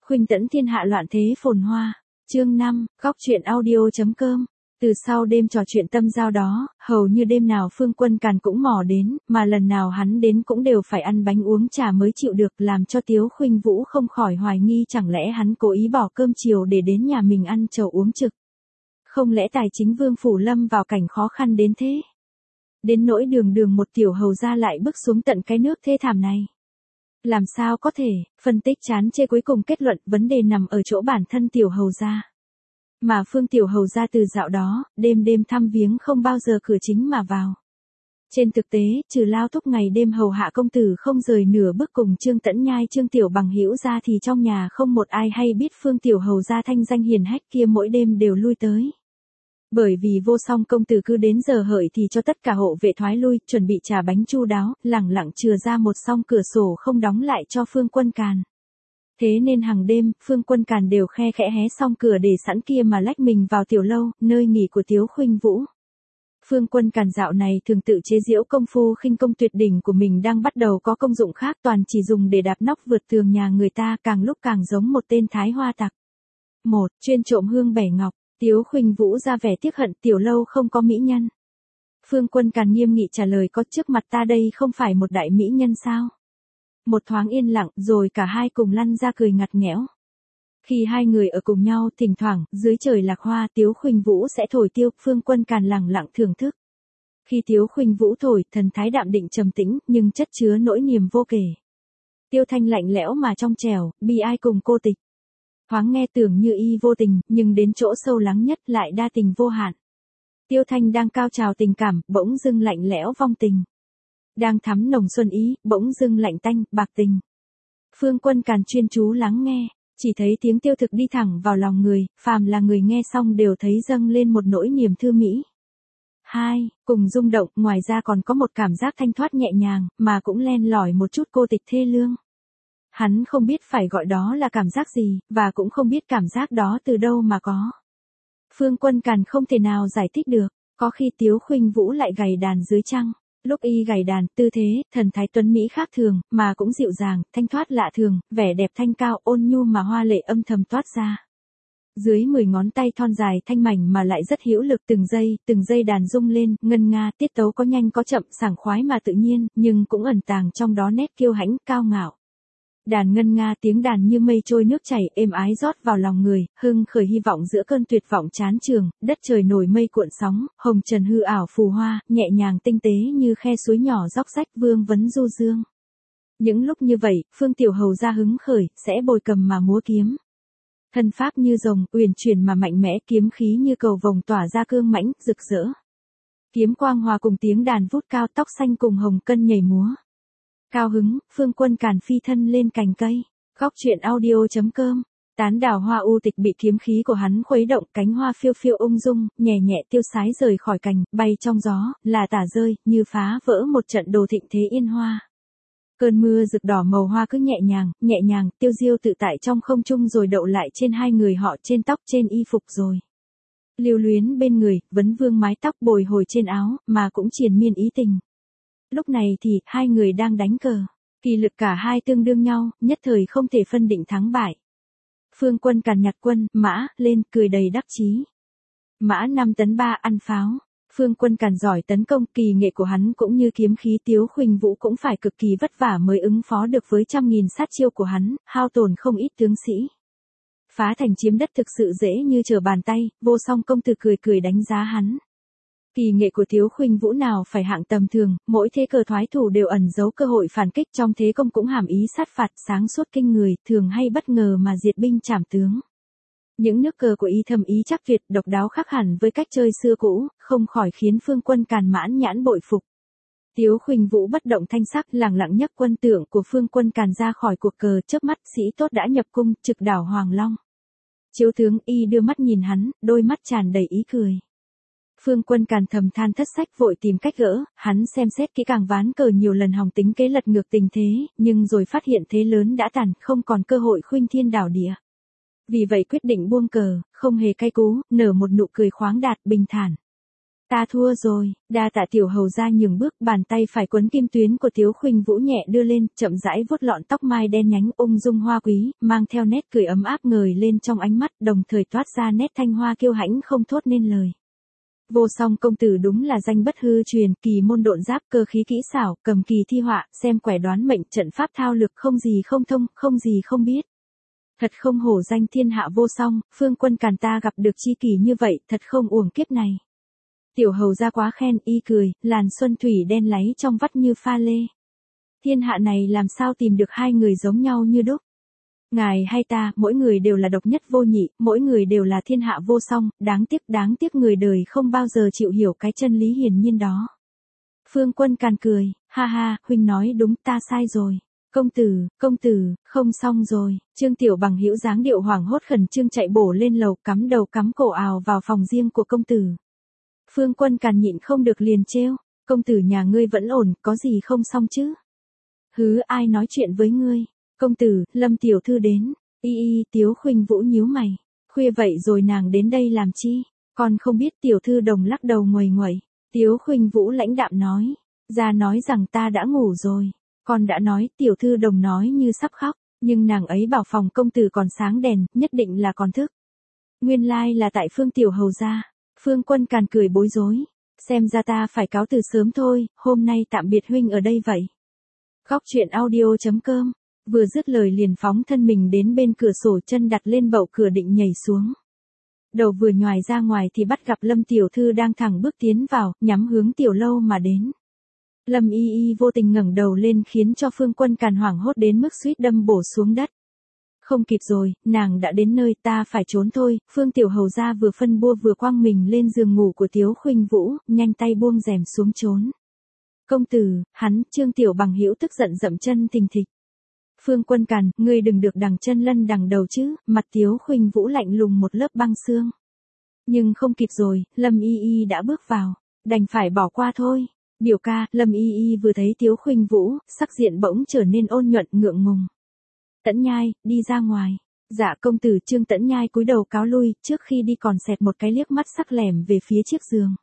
Khuynh tẫn thiên hạ loạn thế phồn hoa. Chương 5, góc truyện audio.com. Từ sau đêm trò chuyện tâm giao đó, hầu như đêm nào Phương Quân Càn cũng mò đến, mà lần nào hắn đến cũng đều phải ăn bánh uống trà mới chịu được, làm cho Tiếu Khuynh Vũ không khỏi hoài nghi chẳng lẽ hắn cố ý bỏ cơm chiều để đến nhà mình ăn chầu uống trực. Không lẽ tài chính Vương phủ lâm vào cảnh khó khăn đến thế? Đến nỗi đường đường một tiểu hầu gia lại bước xuống tận cái nước thê thảm này. Làm sao có thể, phân tích chán chê cuối cùng kết luận vấn đề nằm ở chỗ bản thân tiểu hầu gia. Mà Phương tiểu hầu gia từ dạo đó, đêm đêm thăm viếng không bao giờ cửa chính mà vào. Trên thực tế, trừ lao thúc ngày đêm hầu hạ công tử không rời nửa bước cùng Trương Tẫn Nhai Trương Tiểu Bằng hữu ra thì trong nhà không một ai hay biết Phương tiểu hầu gia thanh danh hiền hách kia mỗi đêm đều lui tới. Bởi vì vô song công tử cứ đến giờ hợi thì cho tất cả hộ vệ thoái lui, chuẩn bị trà bánh chu đáo, lẳng lặng chừa ra một song cửa sổ không đóng lại cho Phương Quân Càn. Thế nên hàng đêm, Phương Quân Càn đều khe khẽ hé xong cửa để sẵn kia mà lách mình vào tiểu lâu, nơi nghỉ của Tiếu Khuynh Vũ. Phương Quân Càn dạo này thường tự chế giễu công phu khinh công tuyệt đỉnh của mình đang bắt đầu có công dụng khác, toàn chỉ dùng để đạp nóc vượt tường nhà người ta, càng lúc càng giống một tên thái hoa tặc. Một, chuyên trộm hương bẻ ngọc. Tiếu Khuynh Vũ ra vẻ tiếc hận tiểu lâu không có mỹ nhân. Phương Quân Càn nghiêm nghị trả lời có trước mặt ta đây không phải một đại mỹ nhân sao? Một thoáng yên lặng rồi cả hai cùng lăn ra cười ngặt nghẽo. Khi hai người ở cùng nhau thỉnh thoảng dưới trời lạc hoa Tiếu Khuynh Vũ sẽ thổi tiêu, Phương Quân Càn lẳng lặng thưởng thức. Khi Tiếu Khuynh Vũ thổi thần thái đạm định trầm tĩnh nhưng chất chứa nỗi niềm vô kể. Tiêu thanh lạnh lẽo mà trong trẻo, bi ai cùng cô tịch. Thoáng nghe tưởng như y vô tình, nhưng đến chỗ sâu lắng nhất lại đa tình vô hạn. Tiêu thanh đang cao trào tình cảm, bỗng dưng lạnh lẽo vong tình. Đang thắm nồng xuân ý, bỗng dưng lạnh tanh, bạc tình. Phương Quân Càn chuyên chú lắng nghe, chỉ thấy tiếng tiêu thực đi thẳng vào lòng người, phàm là người nghe xong đều thấy dâng lên một nỗi niềm thư mỹ. Hai, cùng rung động, ngoài ra còn có một cảm giác thanh thoát nhẹ nhàng, mà cũng len lỏi một chút cô tịch thê lương. Hắn không biết phải gọi đó là cảm giác gì, và cũng không biết cảm giác đó từ đâu mà có. Phương Quân Càn không thể nào giải thích được, có khi Tiếu Khuynh Vũ lại gảy đàn dưới trăng. Lúc y gảy đàn, tư thế, thần thái tuấn mỹ khác thường, mà cũng dịu dàng, thanh thoát lạ thường, vẻ đẹp thanh cao ôn nhu mà hoa lệ âm thầm toát ra. Dưới 10 ngón tay thon dài thanh mảnh mà lại rất hữu lực, từng giây đàn rung lên, ngân nga, tiết tấu có nhanh có chậm, sảng khoái mà tự nhiên, nhưng cũng ẩn tàng trong đó nét kiêu hãnh, cao ngạo. Đàn ngân nga tiếng đàn như mây trôi nước chảy êm ái rót vào lòng người, hưng khởi hy vọng giữa cơn tuyệt vọng chán trường, đất trời nổi mây cuộn sóng, hồng trần hư ảo phù hoa, nhẹ nhàng tinh tế như khe suối nhỏ róc rách vương vấn du dương. Những lúc như vậy, Phương tiểu hầu gia hứng khởi, sẽ bồi cầm mà múa kiếm. Thân pháp như rồng, uyển chuyển mà mạnh mẽ, kiếm khí như cầu vồng tỏa ra cương mãnh, rực rỡ. Kiếm quang hòa cùng tiếng đàn vút cao, tóc xanh cùng hồng cân nhảy múa. Cao hứng, Phương Quân Càn phi thân lên cành cây. Góc truyện audio.com. Tán đào hoa u tịch bị kiếm khí của hắn khuấy động, cánh hoa phiêu phiêu ung dung, nhẹ nhẹ tiêu sái rời khỏi cành, bay trong gió, là tả rơi, như phá vỡ một trận đồ thịnh thế yên hoa. Cơn mưa rực đỏ màu hoa cứ nhẹ nhàng, tiêu diêu tự tại trong không trung rồi đậu lại trên hai người họ, trên tóc, trên y phục rồi. Lưu luyến bên người, vấn vương mái tóc bồi hồi trên áo, mà cũng triền miên ý tình. Lúc này thì, hai người đang đánh cờ. Kỳ lực cả hai tương đương nhau, nhất thời không thể phân định thắng bại. Phương Quân Càn nhặt quân, mã, lên, cười đầy đắc chí. Mã 5 tấn 3 ăn pháo. Phương Quân Càn giỏi tấn công, kỳ nghệ của hắn cũng như kiếm khí Tiếu Khuynh Vũ cũng phải cực kỳ vất vả mới ứng phó được với trăm nghìn sát chiêu của hắn, hao tổn không ít tướng sĩ. Phá thành chiếm đất thực sự dễ như trở bàn tay, vô song công tử cười đánh giá hắn. Kỳ nghệ của Tiếu Khuynh Vũ nào phải hạng tầm thường, mỗi thế cờ thoái thủ đều ẩn giấu cơ hội phản kích, trong thế công cũng hàm ý sát phạt, sáng suốt kinh người, thường hay bất ngờ mà diệt binh trảm tướng. Những nước cờ của y thâm ý chắc tuyệt, độc đáo khác hẳn với cách chơi xưa cũ, không khỏi khiến Phương Quân Càn mãn nhãn bội phục. Tiếu Khuynh Vũ bất động thanh sắc, lẳng lặng nhấc quân tượng của Phương Quân Càn ra khỏi cuộc cờ, chớp mắt sĩ tốt đã nhập cung, trực đảo Hoàng Long. Chiếu tướng y đưa mắt nhìn hắn, đôi mắt tràn đầy ý cười. Phương Quân Càn thầm than thất sách vội tìm cách gỡ, hắn xem xét kỹ càng ván cờ nhiều lần hòng tính kế lật ngược tình thế, nhưng rồi phát hiện thế lớn đã tàn, không còn cơ hội khuynh thiên đảo địa. Vì vậy quyết định buông cờ, không hề cay cú, nở một nụ cười khoáng đạt, bình thản. Ta thua rồi, đa tạ tiểu hầu ra nhường bước, bàn tay phải quấn kim tuyến của Tiếu Khuynh Vũ nhẹ đưa lên, chậm rãi vuốt lọn tóc mai đen nhánh ung dung hoa quý, mang theo nét cười ấm áp ngời lên trong ánh mắt, đồng thời toát ra nét thanh hoa kiêu hãnh không thốt nên lời. Vô Song công tử đúng là danh bất hư truyền, kỳ môn độn giáp, cơ khí kỹ xảo, cầm kỳ thi họa, xem quẻ đoán mệnh, trận pháp thao lược, không gì không thông, không gì không biết. Thật không hổ danh thiên hạ Vô Song, Phương Quân Càn ta gặp được chi kỷ như vậy, thật không uổng kiếp này. Tiểu hầu ra quá khen, y cười, làn xuân thủy đen láy trong vắt như pha lê. Thiên hạ này làm sao tìm được hai người giống nhau như đúc. Ngài hay ta, mỗi người đều là độc nhất vô nhị, mỗi người đều là thiên hạ vô song, đáng tiếc người đời không bao giờ chịu hiểu cái chân lý hiển nhiên đó. Phương Quân Càn cười, ha ha, huynh nói đúng, ta sai rồi. Công tử, không xong rồi. Trương Tiểu Bằng hữu dáng điệu hoảng hốt khẩn trương chạy bổ lên lầu, cắm đầu cắm cổ ào vào phòng riêng của công tử. Phương Quân Càn nhịn không được liền trêu, công tử nhà ngươi vẫn ổn, có gì không xong chứ? Hứ, ai nói chuyện với ngươi? Công tử, Lâm tiểu thư đến. Tiếu Khuynh Vũ nhíu mày. Khuya vậy rồi nàng đến đây làm chi? Con không biết. Tiểu thư Đồng lắc đầu nguầy nguậy. Tiếu Khuynh Vũ lãnh đạm nói. Ra nói rằng ta đã ngủ rồi. Con đã nói. Tiểu thư Đồng nói như sắp khóc. Nhưng nàng ấy bảo phòng công tử còn sáng đèn, nhất định là còn thức. Nguyên lai là tại Phương tiểu hầu gia. Phương Quân Càn cười bối rối. Xem ra ta phải cáo từ sớm thôi, hôm nay tạm biệt huynh ở đây vậy. Góc truyện audio.com. Vừa dứt lời liền phóng thân mình đến bên cửa sổ, chân đặt lên bậu cửa định nhảy xuống. Đầu vừa nhoài ra ngoài thì bắt gặp Lâm tiểu thư đang thẳng bước tiến vào, nhắm hướng tiểu lâu mà đến. Lâm vô tình ngẩng đầu lên khiến cho Phương Quân Càn hoảng hốt đến mức suýt đâm bổ xuống đất. Không kịp rồi, nàng đã đến nơi, ta phải trốn thôi. Phương tiểu hầu gia vừa phân bua vừa quăng mình lên giường ngủ của Tiếu Khuynh Vũ, nhanh tay buông rèm xuống trốn. Công tử, hắn, Trương Tiểu Bằng hữu tức giận dậm chân thình thịch. Phương Quân Càn, ngươi đừng được đằng chân lân đằng đầu chứ. Mặt Tiếu Khuynh Vũ lạnh lùng một lớp băng xương. Nhưng không kịp rồi, Lâm đã bước vào, đành phải bỏ qua thôi. Biểu ca. Lâm vừa thấy Tiếu Khuynh Vũ, sắc diện bỗng trở nên ôn nhuận ngượng ngùng. Tẫn Nhai, đi ra ngoài. Dạ công tử. Trương Tẫn Nhai cúi đầu cáo lui, trước khi đi còn xẹt một cái liếc mắt sắc lẻm về phía chiếc giường.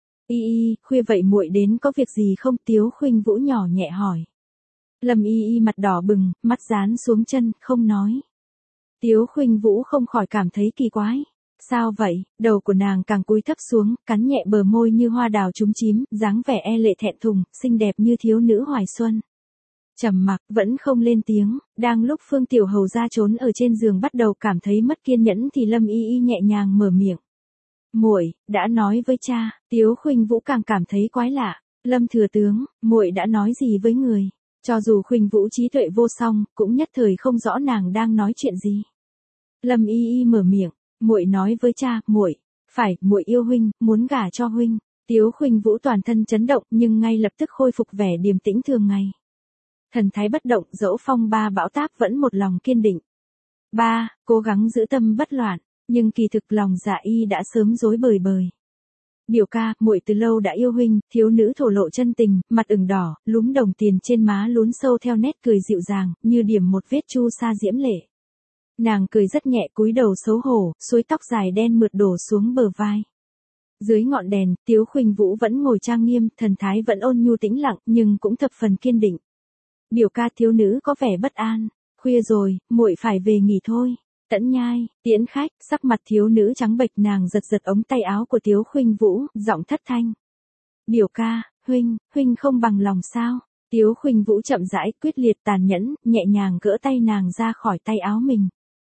Khuya vậy muội đến có việc gì không? Tiếu Khuynh Vũ nhỏ nhẹ hỏi. Lâm mặt đỏ bừng, mắt dán xuống chân, không nói. Tiếu Khuynh Vũ không khỏi cảm thấy kỳ quái. Sao vậy? Đầu của nàng càng cúi thấp xuống, cắn nhẹ bờ môi như hoa đào trúng chím, dáng vẻ e lệ thẹn thùng, xinh đẹp như thiếu nữ hoài xuân. Trầm mặc, vẫn không lên tiếng. Đang lúc Phương tiểu hầu gia trốn ở trên giường bắt đầu cảm thấy mất kiên nhẫn thì Lâm nhẹ nhàng mở miệng. Muội đã nói với cha. Tiếu Khuynh Vũ càng cảm thấy quái lạ. Lâm thừa tướng, muội đã nói gì với người? Cho dù Khuynh Vũ trí tuệ vô song, cũng nhất thời không rõ nàng đang nói chuyện gì. Lâm mở miệng. Muội nói với cha. Muội yêu huynh, muốn gả cho huynh. Tiếu Khuynh Vũ toàn thân chấn động nhưng ngay lập tức khôi phục vẻ điềm tĩnh thường ngày. Thần thái bất động, dẫu phong ba bão táp vẫn một lòng kiên định. Cố gắng giữ tâm bất loạn, nhưng kỳ thực lòng dạ đã sớm rối bời bời. Biểu ca, muội từ lâu đã yêu huynh. Thiếu nữ thổ lộ chân tình, mặt ửng đỏ, lúm đồng tiền trên má lún sâu theo nét cười dịu dàng, như điểm một vết chu sa diễm lệ. Nàng cười rất nhẹ, cúi đầu xấu hổ, suối tóc dài đen mượt đổ xuống bờ vai. Dưới ngọn đèn, Tiếu Khuynh Vũ vẫn ngồi trang nghiêm, thần thái vẫn ôn nhu tĩnh lặng, nhưng cũng thập phần kiên định. Biểu ca. Thiếu nữ có vẻ bất an. Khuya rồi, muội phải về nghỉ thôi. Tẫn Nhai, tiễn khách. Sắc mặt thiếu nữ trắng bệch, nàng giật giật ống tay áo của Tiếu Khuynh Vũ, giọng thất thanh. Biểu ca, huynh không bằng lòng sao? Tiếu Khuynh Vũ chậm rãi, quyết liệt, tàn nhẫn, nhẹ nhàng gỡ tay nàng ra khỏi tay áo mình.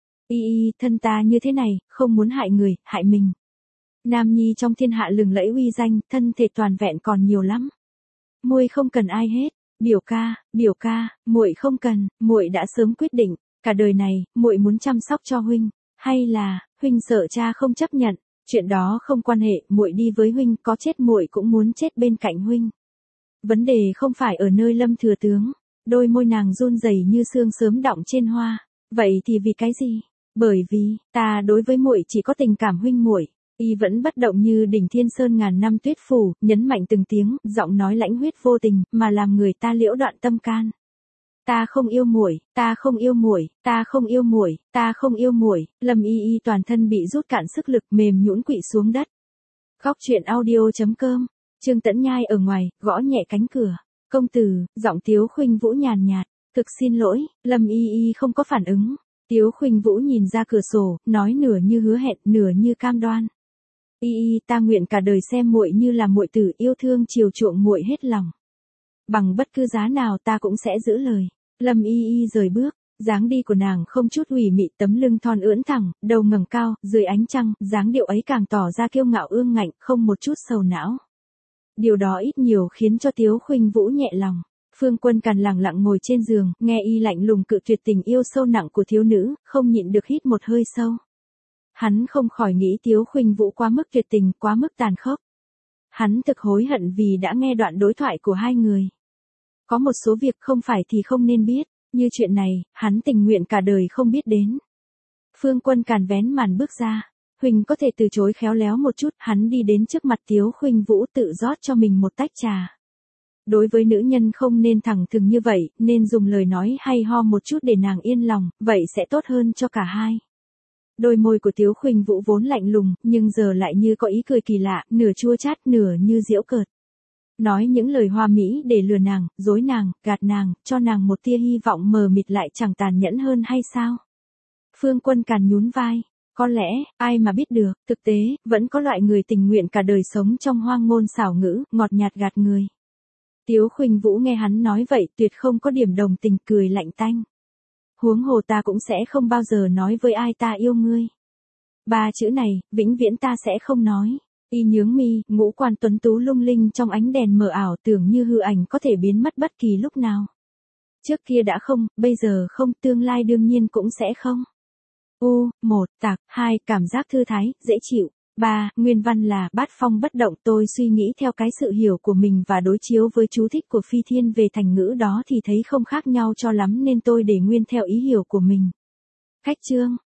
Thân ta như thế này, không muốn hại người, hại mình. Nam nhi trong thiên hạ lừng lẫy uy danh, thân thể toàn vẹn còn nhiều lắm. Muội không cần ai hết. Biểu ca, muội không cần, muội đã sớm quyết định, cả đời này, muội muốn chăm sóc cho huynh, hay là, huynh sợ cha không chấp nhận, chuyện đó không quan hệ, muội đi với huynh, có chết muội cũng muốn chết bên cạnh huynh. Vấn đề không phải ở nơi Lâm thừa tướng. Đôi môi nàng run rẩy như sương sớm đọng trên hoa. Vậy thì vì cái gì? Bởi vì, ta đối với muội chỉ có tình cảm huynh muội. Y vẫn bất động như đỉnh Thiên Sơn ngàn năm tuyết phủ, nhấn mạnh từng tiếng, giọng nói lãnh huyết vô tình, mà làm người ta liễu đoạn tâm can. Ta không yêu muội, ta không yêu muội, ta không yêu muội, ta không yêu muội. Lâm toàn thân bị rút cạn sức lực, mềm nhũn quỵ xuống đất. Góc chuyện audio.com, Trương Tẫn Nhai ở ngoài, gõ nhẹ cánh cửa. Công tử, giọng Tiếu Khuynh Vũ nhàn nhạt, thực xin lỗi, Lâm Y Y không có phản ứng. Tiếu Khuynh Vũ nhìn ra cửa sổ, nói nửa như hứa hẹn, nửa như cam đoan. Y Y, ta nguyện cả đời xem muội như là muội tử, yêu thương chiều chuộng muội hết lòng. Bằng bất cứ giá nào ta cũng sẽ giữ lời. Lâm Y Y rời bước, dáng đi của nàng không chút ủy mị, tấm lưng thon ưỡn thẳng, đầu ngẩng cao, dưới ánh trăng, dáng điệu ấy càng tỏ ra kiêu ngạo ương ngạnh, không một chút sầu não. Điều đó ít nhiều khiến cho Tiếu Khuynh Vũ nhẹ lòng. Phương Quân Càn lặng lặng ngồi trên giường, nghe y lạnh lùng cự tuyệt tình yêu sâu nặng của thiếu nữ, không nhịn được hít một hơi sâu. Hắn không khỏi nghĩ Tiếu Khuynh Vũ quá mức tuyệt tình, quá mức tàn khốc. Hắn thực hối hận vì đã nghe đoạn đối thoại của hai người. Có một số việc không phải thì không nên biết, như chuyện này, hắn tình nguyện cả đời không biết đến. Phương Quân Càn vén màn bước ra. Huỳnh có thể từ chối khéo léo một chút, hắn đi đến trước mặt Tiếu Khuynh Vũ tự rót cho mình một tách trà. Đối với nữ nhân không nên thẳng thừng như vậy, nên dùng lời nói hay ho một chút để nàng yên lòng, vậy sẽ tốt hơn cho cả hai. Đôi môi của Tiếu Khuynh Vũ vốn lạnh lùng, nhưng giờ lại như có ý cười kỳ lạ, nửa chua chát nửa như giễu cợt. Nói những lời hoa mỹ để lừa nàng, dối nàng, gạt nàng, cho nàng một tia hy vọng mờ mịt lại chẳng tàn nhẫn hơn hay sao? Phương Quân Càn nhún vai. Có lẽ, ai mà biết được, thực tế, vẫn có loại người tình nguyện cả đời sống trong hoang ngôn xảo ngữ, ngọt nhạt gạt người. Tiếu Khuynh Vũ nghe hắn nói vậy tuyệt không có điểm đồng tình, cười lạnh tanh. Huống hồ ta cũng sẽ không bao giờ nói với ai ta yêu ngươi. Ba chữ này, vĩnh viễn ta sẽ không nói. Y nhướng mi, ngũ quan tuấn tú lung linh trong ánh đèn mờ ảo, tưởng như hư ảnh có thể biến mất bất kỳ lúc nào. Trước kia đã không, bây giờ không, tương lai đương nhiên cũng sẽ không. 1. Tạc. 2. Cảm giác thư thái, dễ chịu. 3. Nguyên văn là bát phong bất động. Tôi suy nghĩ theo cái sự hiểu của mình và đối chiếu với chú thích của Phi Thiên về thành ngữ đó thì thấy không khác nhau cho lắm nên tôi để nguyên theo ý hiểu của mình. Khách chương.